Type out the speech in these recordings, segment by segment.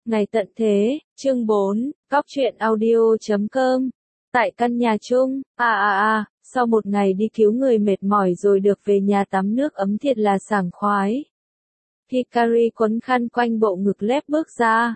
Ngày tận thế, chương 4, Góc truyện audio.com. Tại căn nhà chung, sau một ngày đi cứu người mệt mỏi rồi được về nhà tắm nước ấm thiệt là sảng khoái. Hikari quấn khăn quanh bộ ngực lép bước ra.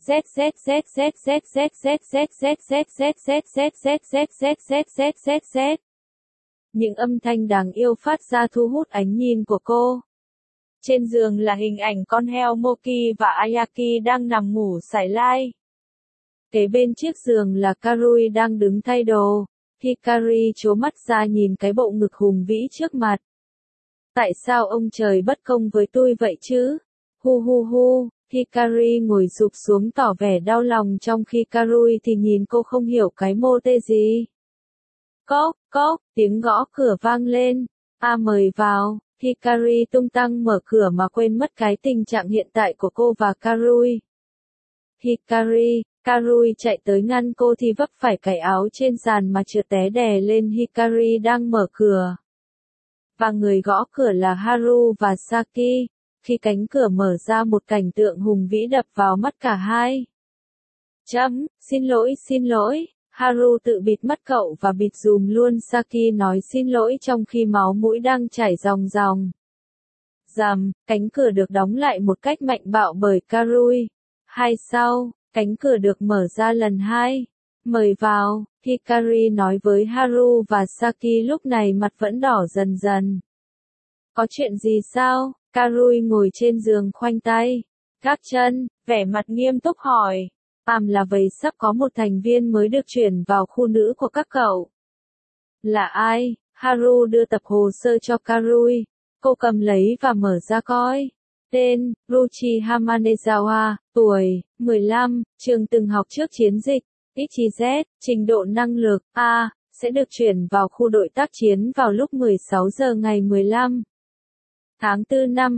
Những âm thanh đáng yêu phát ra thu hút ánh nhìn của cô. Trên giường là hình ảnh con heo Moki và Ayaki đang nằm ngủ sải lai. Kế bên chiếc giường là Karui đang đứng thay đồ. Hikari trố mắt ra nhìn cái bộ ngực hùng vĩ trước mặt. Tại sao ông trời bất công với tôi vậy chứ? Hu hu hu, Hikari ngồi sụp xuống tỏ vẻ đau lòng trong khi Karui thì nhìn cô không hiểu cái mô tê gì. Cốc, cốc, tiếng gõ cửa vang lên. Mời vào. Hikari tung tăng mở cửa mà quên mất cái tình trạng hiện tại của cô và Karui. Hikari, Karui chạy tới ngăn cô thì vấp phải cái áo trên sàn mà trượt té đè lên Hikari đang mở cửa. Và người gõ cửa là Haru và Saki. Khi cánh cửa mở ra một cảnh tượng hùng vĩ đập vào mắt cả hai. Xin lỗi. Haru tự bịt mắt cậu và bịt dùm luôn Saki nói xin lỗi trong khi máu mũi đang chảy ròng ròng. Rầm, cánh cửa được đóng lại một cách mạnh bạo bởi Karui. Sau, cánh cửa được mở ra lần hai. Mời vào, Hikari nói với Haru và Saki lúc này mặt vẫn đỏ dần dần. Có chuyện gì sao? Karui ngồi trên giường khoanh tay, gác chân, vẻ mặt nghiêm túc hỏi. Là vậy sắp có một thành viên mới được chuyển vào khu nữ của các cậu. Là ai? Haru đưa tập hồ sơ cho Karui. Cô cầm lấy và mở ra coi. Tên, Ruchi Hamanezawa, tuổi, 15, trường từng học trước chiến dịch, XYZ, trình độ năng lực, A, sẽ được chuyển vào khu đội tác chiến vào lúc 16 giờ ngày 15 tháng 4 năm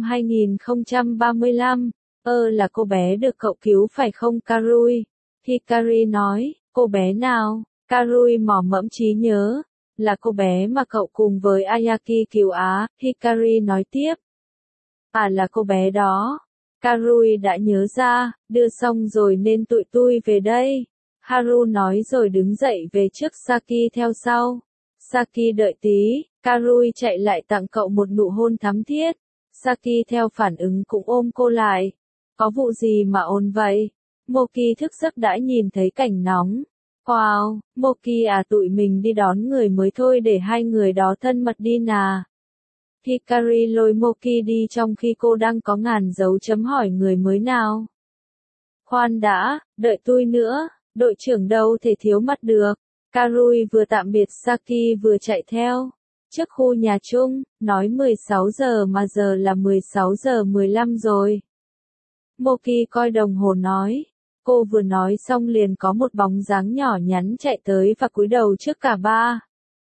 2035. Là cô bé được cậu cứu phải không Karui? Hikari nói, cô bé nào? Karui mò mẫm trí nhớ. Là cô bé mà cậu cùng với Ayaki cứu á, Hikari nói tiếp. Là cô bé đó. Karui đã nhớ ra, đưa xong rồi nên tụi tôi về đây. Haru nói rồi đứng dậy về trước Saki theo sau. Saki đợi tí, Karui chạy lại tặng cậu một nụ hôn thắm thiết. Saki theo phản ứng cũng ôm cô lại. Có vụ gì mà ồn vậy? Moki thức giấc đã nhìn thấy cảnh nóng. Wow, Moki tụi mình đi đón người mới thôi để hai người đó thân mật đi nà. Hikari lôi Moki đi trong khi cô đang có ngàn dấu chấm hỏi người mới nào. Khoan đã, đợi tôi nữa, đội trưởng đâu thể thiếu mặt được. Karui vừa tạm biệt Saki vừa chạy theo. Trước khu nhà chung, nói 16 giờ mà giờ là 16 giờ 15 rồi. Moki coi đồng hồ nói. Cô vừa nói xong liền có một bóng dáng nhỏ nhắn chạy tới và cúi đầu trước cả ba.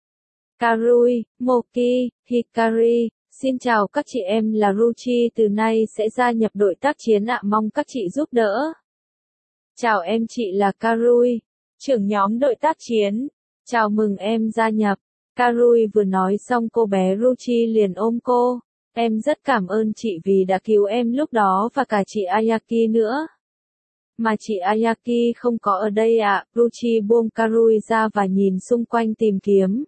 Karui, Moki, Hikari, xin chào các chị em là Ruchi từ nay sẽ gia nhập đội tác chiến mong các chị giúp đỡ. Chào em chị là Karui, trưởng nhóm đội tác chiến. Chào mừng em gia nhập. Karui vừa nói xong cô bé Ruchi liền ôm cô. Em rất cảm ơn chị vì đã cứu em lúc đó và cả chị Ayaki nữa. Mà chị Ayaki không có ở đây Ruchi buông Karui ra và nhìn xung quanh tìm kiếm.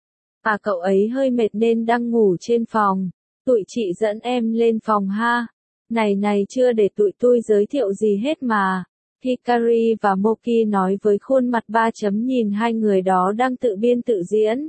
Cậu ấy hơi mệt nên đang ngủ trên phòng. Tụi chị dẫn em lên phòng ha. Này chưa để tụi tôi giới thiệu gì hết mà. Hikari và Moki nói với khuôn mặt 3 chấm nhìn hai người đó đang tự biên tự diễn.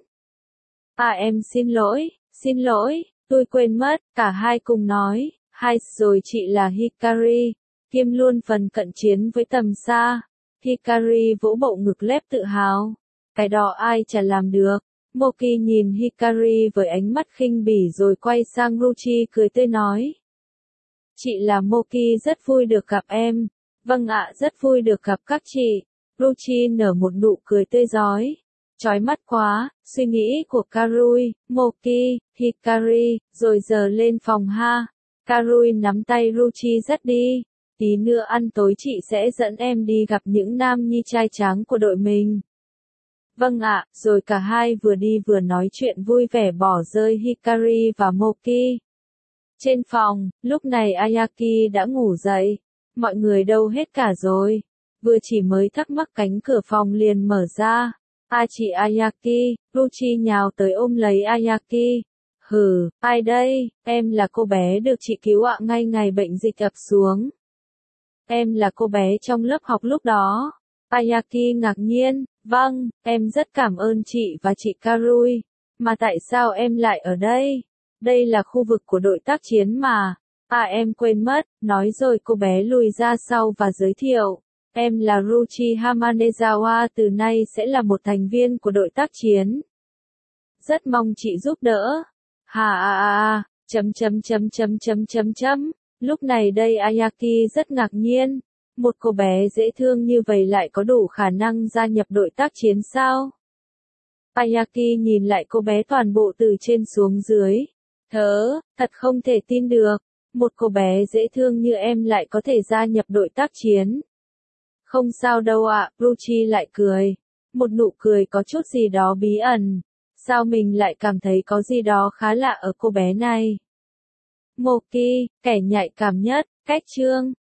Em xin lỗi, tôi quên mất, cả hai cùng nói. Rồi chị là Hikari, kiêm luôn phần cận chiến với tầm xa. Hikari vỗ bộ ngực lép tự hào. Cái đó ai chả làm được. Moki nhìn Hikari với ánh mắt khinh bỉ rồi quay sang Ruchi cười tươi nói. Chị là Moki rất vui được gặp em. Vâng ạ, rất vui được gặp các chị. Ruchi nở một nụ cười tươi rói. Chói mắt quá, suy nghĩ của Karui, Moki, Hikari, rồi giờ lên phòng ha. Karui nắm tay Ruchi dắt đi. Tí nữa ăn tối chị sẽ dẫn em đi gặp những nam nhi trai tráng của đội mình. Vâng ạ, rồi cả hai vừa đi vừa nói chuyện vui vẻ bỏ rơi Hikari và Moki. Trên phòng, lúc này Ayaki đã ngủ dậy. mọi người đâu hết cả rồi. Vừa chỉ mới thắc mắc cánh cửa phòng liền mở ra. Chị Ayaki, Ruchi nhào tới ôm lấy Ayaki. Hừ, ai đây, em là cô bé được chị cứu ạ. Ngay ngày bệnh dịch ập xuống. Em là cô bé trong lớp học lúc đó. Ayaki ngạc nhiên, vâng, em rất cảm ơn chị và chị Karui. Mà tại sao em lại ở đây? Đây là khu vực của đội tác chiến mà. Em quên mất, nói rồi cô bé lùi ra sau và giới thiệu. Em là Ruchi Hamanezawa, từ nay sẽ là một thành viên của đội tác chiến. Rất mong chị giúp đỡ. Chấm. Lúc này đây Ayaki rất ngạc nhiên. Một cô bé dễ thương như vậy lại có đủ khả năng gia nhập đội tác chiến sao? Ayaki nhìn lại cô bé toàn bộ từ trên xuống dưới. Thật không thể tin được. Một cô bé dễ thương như em lại có thể gia nhập đội tác chiến. Không sao đâu ạ, Ruchi lại cười. Một nụ cười có chút gì đó bí ẩn. Sao mình lại cảm thấy có gì đó khá lạ ở cô bé này? Moki, kẻ nhạy cảm nhất, cách chương.